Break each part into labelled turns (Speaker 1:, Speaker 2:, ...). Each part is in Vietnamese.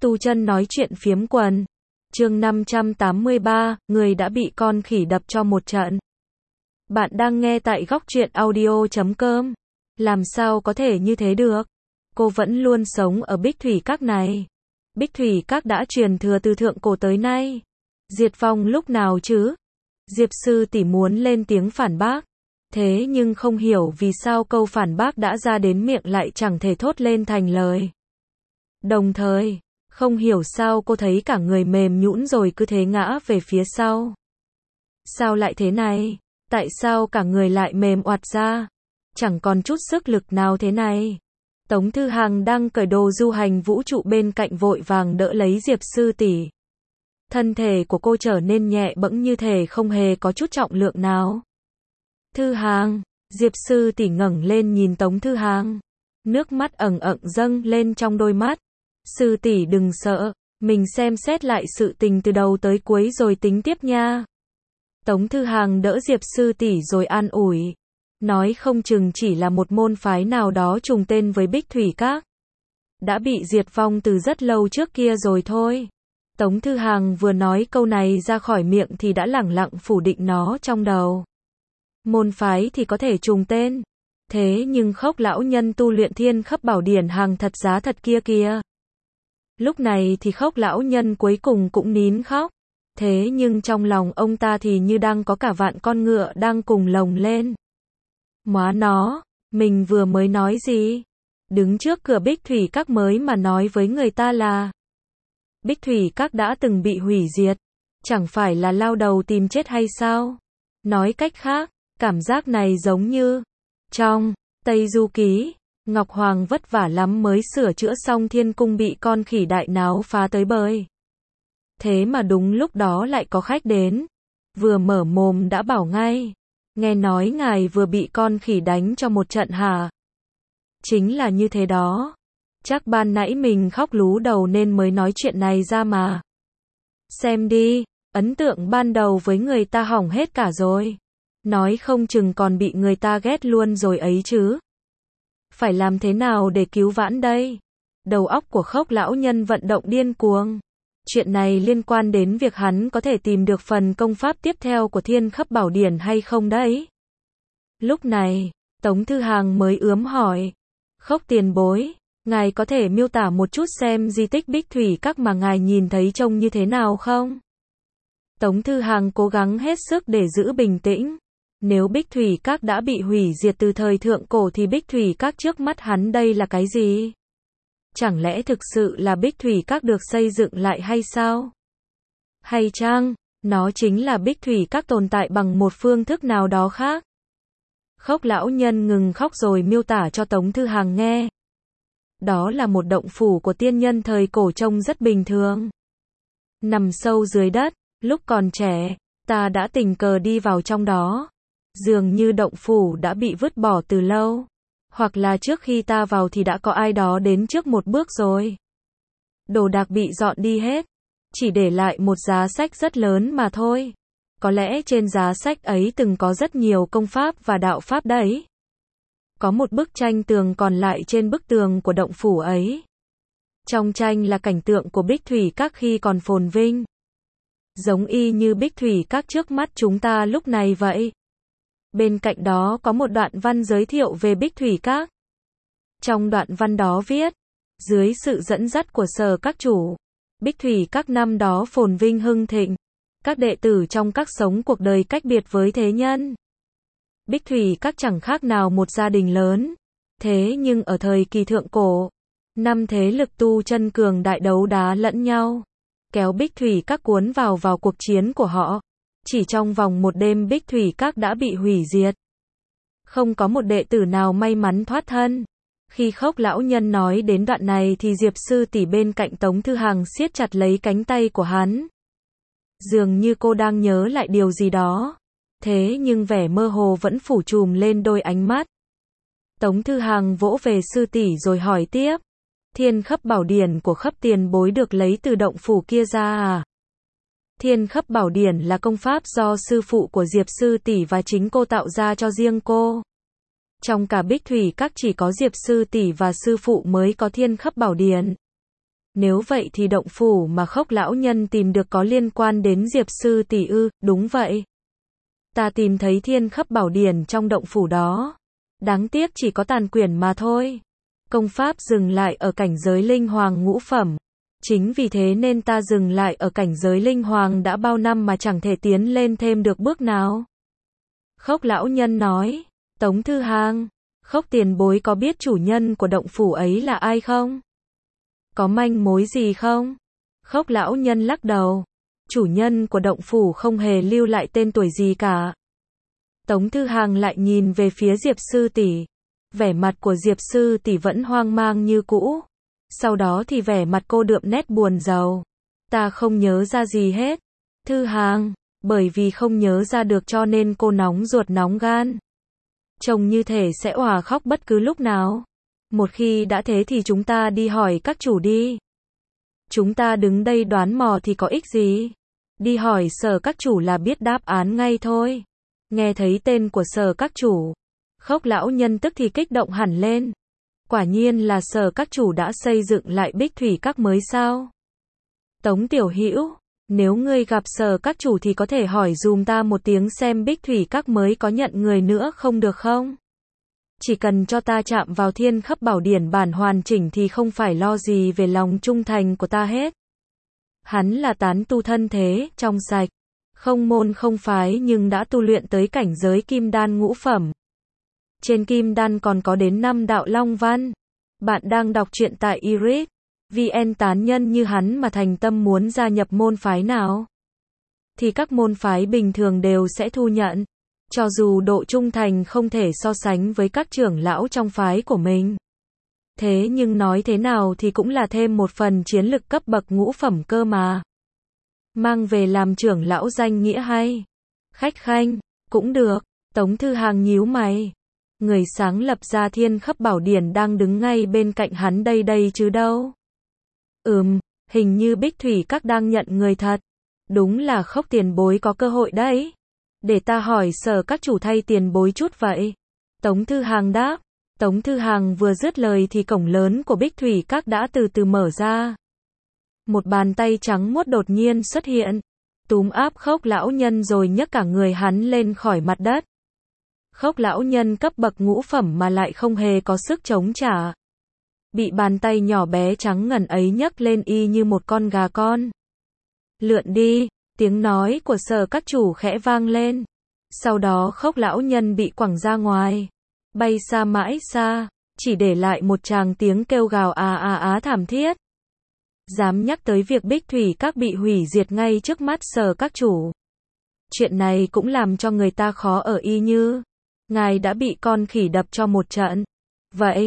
Speaker 1: Tu Chân nói chuyện phiếm quần. Chương 583, người đã bị con khỉ đập cho một trận. Bạn đang nghe tại góc truyện audio.com. Làm sao có thể như thế được? Cô vẫn luôn sống ở Bích Thủy Các này. Bích Thủy Các đã truyền thừa từ thượng cổ tới nay. Diệt vong lúc nào chứ? Diệp sư tỷ muốn lên tiếng phản bác. Thế nhưng không hiểu vì sao câu phản bác đã ra đến miệng lại chẳng thể thốt lên thành lời. Đồng thời, không hiểu sao cô thấy cả người mềm nhũn rồi cứ thế ngã về phía sau. Sao lại thế này? Tại sao cả người lại mềm oặt ra? Chẳng còn chút sức lực nào thế này. Tống Thư Hằng đang cởi đồ du hành vũ trụ bên cạnh vội vàng đỡ lấy Diệp sư tỷ. Thân thể của cô trở nên nhẹ bẫng như thể không hề có chút trọng lượng nào. Thư Hằng, Diệp sư tỷ ngẩng lên nhìn Tống Thư Hằng. Nước mắt ẩn ẩn dâng lên trong đôi mắt. Sư tỷ đừng sợ, mình xem xét lại sự tình từ đầu tới cuối rồi tính tiếp nha. Tống Thư Hằng đỡ Diệp sư tỷ rồi an ủi. Nói không chừng chỉ là một môn phái nào đó trùng tên với Bích Thủy Các. Đã bị diệt vong từ rất lâu trước kia rồi thôi. Tống Thư Hằng vừa nói câu này ra khỏi miệng thì đã lẳng lặng phủ định nó trong đầu. Môn phái thì có thể trùng tên. Thế nhưng Khốc lão nhân tu luyện Thiên Khắp Bảo Điển hàng thật giá thật kia kìa. Lúc này thì Khốc lão nhân cuối cùng cũng nín khóc. Thế nhưng trong lòng ông ta thì như đang có cả vạn con ngựa đang cùng lồng lên. Móa nó, mình vừa mới nói gì? Đứng trước cửa Bích Thủy Các mới mà nói với người ta là Bích Thủy Các đã từng bị hủy diệt. Chẳng phải là lao đầu tìm chết hay sao? Nói cách khác, cảm giác này giống như trong Tây Du Ký, Ngọc Hoàng vất vả lắm mới sửa chữa xong thiên cung bị con khỉ đại náo phá tới bời. Thế mà đúng lúc đó lại có khách đến. Vừa mở mồm đã bảo ngay. Nghe nói ngài vừa bị con khỉ đánh cho một trận hả? Chính là như thế đó. Chắc ban nãy mình khóc lú đầu nên mới nói chuyện này ra mà. Xem đi, ấn tượng ban đầu với người ta hỏng hết cả rồi. Nói không chừng còn bị người ta ghét luôn rồi ấy chứ. Phải làm thế nào để cứu vãn đây? Đầu óc của Khốc lão nhân vận động điên cuồng. Chuyện này liên quan đến việc hắn có thể tìm được phần công pháp tiếp theo của Thiên Khắp Bảo Điển hay không đấy. Lúc này, Tống Thư Hằng mới ướm hỏi. Khốc tiền bối, ngài có thể miêu tả một chút xem di tích Bích Thủy Các mà ngài nhìn thấy trông như thế nào không? Tống Thư Hằng cố gắng hết sức để giữ bình tĩnh. Nếu Bích Thủy Các đã bị hủy diệt từ thời thượng cổ thì Bích Thủy Các trước mắt hắn đây là cái gì? Chẳng lẽ thực sự là Bích Thủy Các được xây dựng lại hay sao? Hay chăng, nó chính là Bích Thủy Các tồn tại bằng một phương thức nào đó khác? Khốc lão nhân ngừng khóc rồi miêu tả cho Tống Thư Hằng nghe. Đó là một động phủ của tiên nhân thời cổ trông rất bình thường. Nằm sâu dưới đất, lúc còn trẻ, ta đã tình cờ đi vào trong đó. Dường như động phủ đã bị vứt bỏ từ lâu. Hoặc là trước khi ta vào thì đã có ai đó đến trước một bước rồi. Đồ đạc bị dọn đi hết. Chỉ để lại một giá sách rất lớn mà thôi. Có lẽ trên giá sách ấy từng có rất nhiều công pháp và đạo pháp đấy. Có một bức tranh tường còn lại trên bức tường của động phủ ấy. Trong tranh là cảnh tượng của Bích Thủy Các khi còn phồn vinh. Giống y như Bích Thủy Các trước mắt chúng ta lúc này vậy. Bên cạnh đó có một đoạn văn giới thiệu về Bích Thủy Các. Trong đoạn văn đó viết, dưới sự dẫn dắt của Sở Các chủ, Bích Thủy Các năm đó phồn vinh hưng thịnh. Các đệ tử trong các sống cuộc đời cách biệt với thế nhân. Bích Thủy Các chẳng khác nào một gia đình lớn. Thế nhưng ở thời kỳ thượng cổ, năm thế lực tu chân cường đại đấu đá lẫn nhau, kéo Bích Thủy Các cuốn vào cuộc chiến của họ. Chỉ trong vòng một đêm Bích Thủy Các đã bị hủy diệt. Không có một đệ tử nào may mắn thoát thân. Khi Khốc lão nhân nói đến đoạn này thì Diệp sư tỷ bên cạnh Tống Thư Hằng siết chặt lấy cánh tay của hắn. Dường như cô đang nhớ lại điều gì đó. Thế nhưng vẻ mơ hồ vẫn phủ trùm lên đôi ánh mắt. Tống Thư Hằng vỗ về sư tỷ rồi hỏi tiếp. Thiên Khắp Bảo Điển của Khắp tiền bối được lấy từ động phủ kia ra à? Thiên Khắp Bảo Điển là công pháp do sư phụ của Diệp sư tỷ và chính cô tạo ra cho riêng cô. Trong cả Bích Thủy Các chỉ có Diệp sư tỷ và sư phụ mới có Thiên Khắp Bảo Điển. Nếu vậy thì động phủ mà Khốc lão nhân tìm được có liên quan đến Diệp sư tỷ ư? Đúng vậy. Ta tìm thấy Thiên Khắp Bảo Điển trong động phủ đó. Đáng tiếc chỉ có tàn quyển mà thôi. Công pháp dừng lại ở cảnh giới linh hoàng ngũ phẩm. Chính vì thế nên ta dừng lại ở cảnh giới linh hoàng đã bao năm mà chẳng thể tiến lên thêm được bước nào. Khốc lão nhân nói. Tống Thư Hàng, Khốc tiền bối có biết chủ nhân của động phủ ấy là ai không? Có manh mối gì không? Khốc lão nhân lắc đầu. Chủ nhân của động phủ không hề lưu lại tên tuổi gì cả. Tống Thư Hàng lại nhìn về phía Diệp sư tỷ. Vẻ mặt của Diệp sư tỷ vẫn hoang mang như cũ. Sau đó thì vẻ mặt cô đượm nét buồn rầu. Ta không nhớ ra gì hết. Thư Hàng, bởi vì không nhớ ra được cho nên cô nóng ruột nóng gan. Trông như thể sẽ òa khóc bất cứ lúc nào. Một khi đã thế thì chúng ta đi hỏi các chủ đi. Chúng ta đứng đây đoán mò thì có ích gì? Đi hỏi Sở các chủ là biết đáp án ngay thôi. Nghe thấy tên của Sở các chủ, Khốc lão nhân tức thì kích động hẳn lên. Quả nhiên là Sở các chủ đã xây dựng lại Bích Thủy Các mới sao? Tống Tiểu Hữu, nếu ngươi gặp Sở các chủ thì có thể hỏi dùm ta một tiếng xem Bích Thủy Các mới có nhận người nữa không được không? Chỉ cần cho ta chạm vào Thiên Khắp Bảo Điển bản hoàn chỉnh thì không phải lo gì về lòng trung thành của ta hết. Hắn là tán tu thân thế, trong sạch, không môn không phái nhưng đã tu luyện tới cảnh giới kim đan ngũ phẩm. Trên kim đan còn có đến 5 đạo long văn. Bạn đang đọc truyện tại Iris VN. Tán nhân như hắn mà thành tâm muốn gia nhập môn phái nào thì các môn phái bình thường đều sẽ thu nhận. Cho dù độ trung thành không thể so sánh với các trưởng lão trong phái của mình. Thế nhưng nói thế nào thì cũng là thêm một phần chiến lực cấp bậc ngũ phẩm cơ mà. Mang về làm trưởng lão danh nghĩa hay. Khách khanh, cũng được. Tống Thư Hàng nhíu mày. Người sáng lập ra Thiên Khắp Bảo Điển đang đứng ngay bên cạnh hắn đây chứ đâu. Hình như Bích Thủy Các đang nhận người thật. Đúng là Khốc tiền bối có cơ hội đấy. Để ta hỏi Sở các chủ thay tiền bối chút vậy. Tống Thư Hàng đáp. Tống Thư Hàng vừa dứt lời thì cổng lớn của Bích Thủy Các đã từ từ mở ra. Một bàn tay trắng muốt đột nhiên xuất hiện. Túm áp Khốc lão nhân rồi nhấc cả người hắn lên khỏi mặt đất. Khốc lão nhân cấp bậc ngũ phẩm mà lại không hề có sức chống trả. Bị bàn tay nhỏ bé trắng ngần ấy nhấc lên y như một con gà con. Lượn đi, tiếng nói của Sở các chủ khẽ vang lên. Sau đó Khốc lão nhân bị quẳng ra ngoài. Bay xa mãi xa, chỉ để lại một tràng tiếng kêu gào á thảm thiết. Dám nhắc tới việc Bích Thủy Các bị hủy diệt ngay trước mắt Sở các chủ. Chuyện này cũng làm cho người ta khó ở y như. Ngài đã bị con khỉ đập cho một trận. Vậy,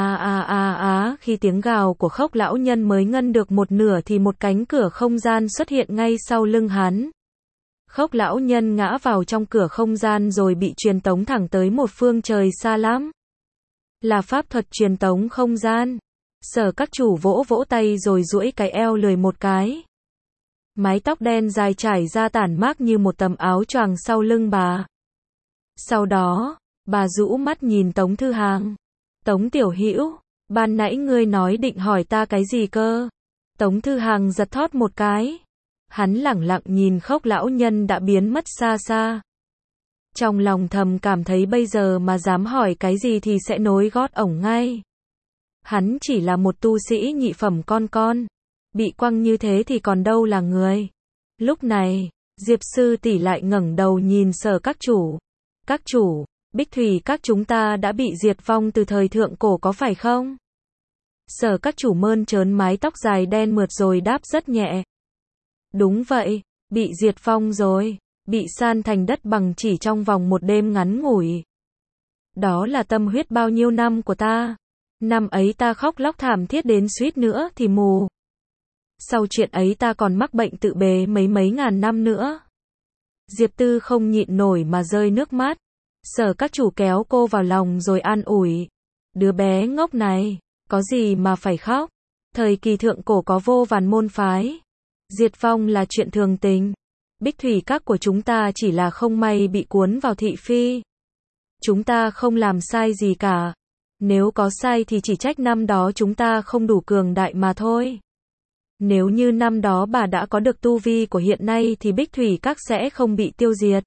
Speaker 1: khi tiếng gào của Khốc lão nhân mới ngân được một nửa thì một cánh cửa không gian xuất hiện ngay sau lưng hắn. Khốc lão nhân ngã vào trong cửa không gian rồi bị truyền tống thẳng tới một phương trời xa lắm. Là pháp thuật truyền tống không gian. Sở các chủ vỗ vỗ tay rồi duỗi cái eo lười một cái. Mái tóc đen dài trải ra tản mát như một tấm áo choàng sau lưng bà. Sau đó, bà rũ mắt nhìn Tống Thư Hàng. Tống Tiểu Hữu, ban nãy ngươi nói định hỏi ta cái gì cơ? Tống Thư Hàng giật thót một cái. Hắn lẳng lặng nhìn Khốc lão nhân đã biến mất xa xa. Trong lòng thầm cảm thấy bây giờ mà dám hỏi cái gì thì sẽ nối gót ổng ngay. Hắn chỉ là một tu sĩ nhị phẩm con. Bị quăng như thế thì còn đâu là người. Lúc này, Diệp sư tỷ lại ngẩng đầu nhìn Sở các chủ. Các chủ, Bích Thủy Các chúng ta đã bị diệt vong từ thời thượng cổ có phải không? Sở các chủ mơn trớn mái tóc dài đen mượt rồi đáp rất nhẹ. Đúng vậy, bị diệt vong rồi, bị san thành đất bằng chỉ trong vòng một đêm ngắn ngủi. Đó là tâm huyết bao nhiêu năm của ta. Năm ấy ta khóc lóc thảm thiết đến suýt nữa thì mù. Sau chuyện ấy ta còn mắc bệnh tự bế mấy ngàn năm nữa. Diệp Tư không nhịn nổi mà rơi nước mắt. Sở các chủ kéo cô vào lòng rồi an ủi. Đứa bé ngốc này, có gì mà phải khóc. Thời kỳ thượng cổ có vô vàn môn phái. Diệt vong là chuyện thường tình. Bích Thủy Các của chúng ta chỉ là không may bị cuốn vào thị phi. Chúng ta không làm sai gì cả. Nếu có sai thì chỉ trách năm đó chúng ta không đủ cường đại mà thôi. Nếu như năm đó bà đã có được tu vi của hiện nay thì Bích Thủy Các sẽ không bị tiêu diệt.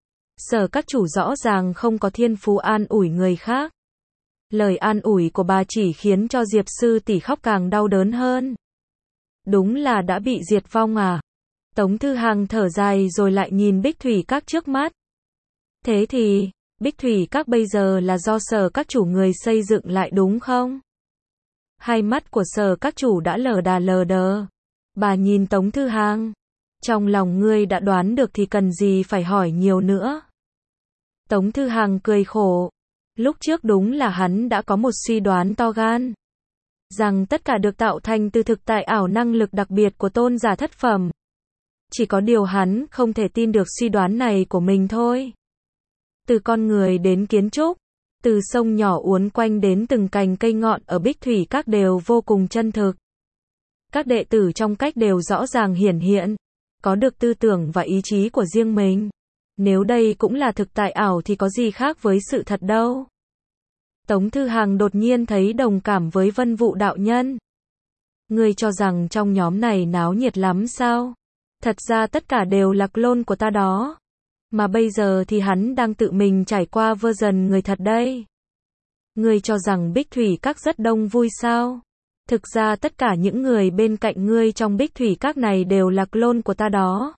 Speaker 1: Sở Các chủ rõ ràng không có thiên phú an ủi người khác. Lời an ủi của bà chỉ khiến cho Diệp sư tỷ khóc càng đau đớn hơn. Đúng là đã bị diệt vong à? Tống Thư Hằng thở dài rồi lại nhìn Bích Thủy Các trước mắt. Thế thì, Bích Thủy Các bây giờ là do Sở Các chủ người xây dựng lại đúng không? Hai mắt của Sở Các chủ đã lờ đà lờ đờ. Bà nhìn Tống Thư Hằng. Trong lòng ngươi đã đoán được thì cần gì phải hỏi nhiều nữa. Tống Thư Hằng cười khổ. Lúc trước đúng là hắn đã có một suy đoán to gan. Rằng tất cả được tạo thành từ thực tại ảo năng lực đặc biệt của tôn giả thất phẩm. Chỉ có điều hắn không thể tin được suy đoán này của mình thôi. Từ con người đến kiến trúc, từ sông nhỏ uốn quanh đến từng cành cây ngọn ở Bích Thủy Các đều vô cùng chân thực. Các đệ tử trong cách đều rõ ràng hiển hiện, có được tư tưởng và ý chí của riêng mình. Nếu đây cũng là thực tại ảo thì có gì khác với sự thật đâu. Tống Thư Hằng đột nhiên thấy đồng cảm với Vân Vụ đạo nhân. Ngươi cho rằng trong nhóm này náo nhiệt lắm sao? Thật ra tất cả đều là clone của ta đó. Mà bây giờ thì hắn đang tự mình trải qua version người thật đây. Ngươi cho rằng Bích Thủy Các rất đông vui sao? Thực ra tất cả những người bên cạnh ngươi trong Bích Thủy Các này đều là clone của ta đó.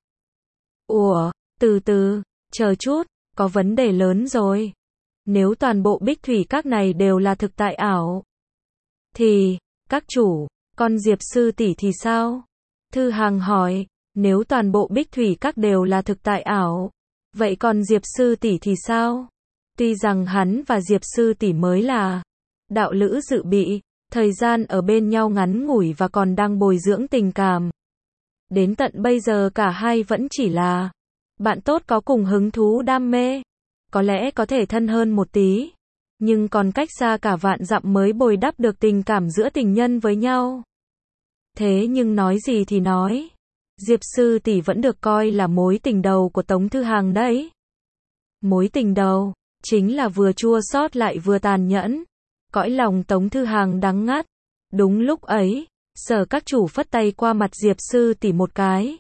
Speaker 1: Ủa, từ từ, chờ chút, có vấn đề lớn rồi. Nếu toàn bộ Bích Thủy Các này đều là thực tại ảo, thì, các chủ, con Diệp sư tỷ thì sao? Thư Hằng hỏi, nếu toàn bộ Bích Thủy Các đều là thực tại ảo, vậy còn Diệp sư tỷ thì sao? Tuy rằng hắn và Diệp sư tỷ mới là đạo lữ dự bị, thời gian ở bên nhau ngắn ngủi và còn đang bồi dưỡng tình cảm. Đến tận bây giờ cả hai vẫn chỉ là bạn tốt có cùng hứng thú đam mê. Có lẽ có thể thân hơn một tí, nhưng còn cách xa cả vạn dặm mới bồi đắp được tình cảm giữa tình nhân với nhau. Thế nhưng nói gì thì nói, Diệp sư tỷ vẫn được coi là mối tình đầu của Tống Thư Hằng đấy. Mối tình đầu, chính là vừa chua xót lại vừa tàn nhẫn. Cõi lòng Tống Thư Hằng đắng ngắt. Đúng lúc ấy, Sở Các chủ phất tay qua mặt Diệp sư tỷ một cái.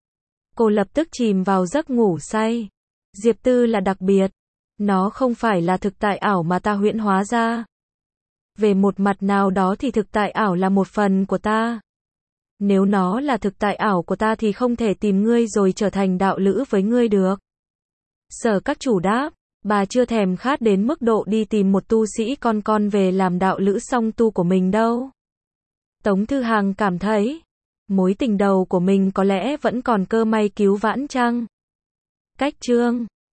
Speaker 1: Cô lập tức chìm vào giấc ngủ say. Diệp Tư là đặc biệt. Nó không phải là thực tại ảo mà ta huyễn hóa ra. Về một mặt nào đó thì thực tại ảo là một phần của ta. Nếu nó là thực tại ảo của ta thì không thể tìm ngươi rồi trở thành đạo lữ với ngươi được. Sở Các chủ đáp, bà chưa thèm khát đến mức độ đi tìm một tu sĩ con về làm đạo lữ song tu của mình đâu. Tống Thư Hằng cảm thấy, mối tình đầu của mình có lẽ vẫn còn cơ may cứu vãn chăng? Cách chương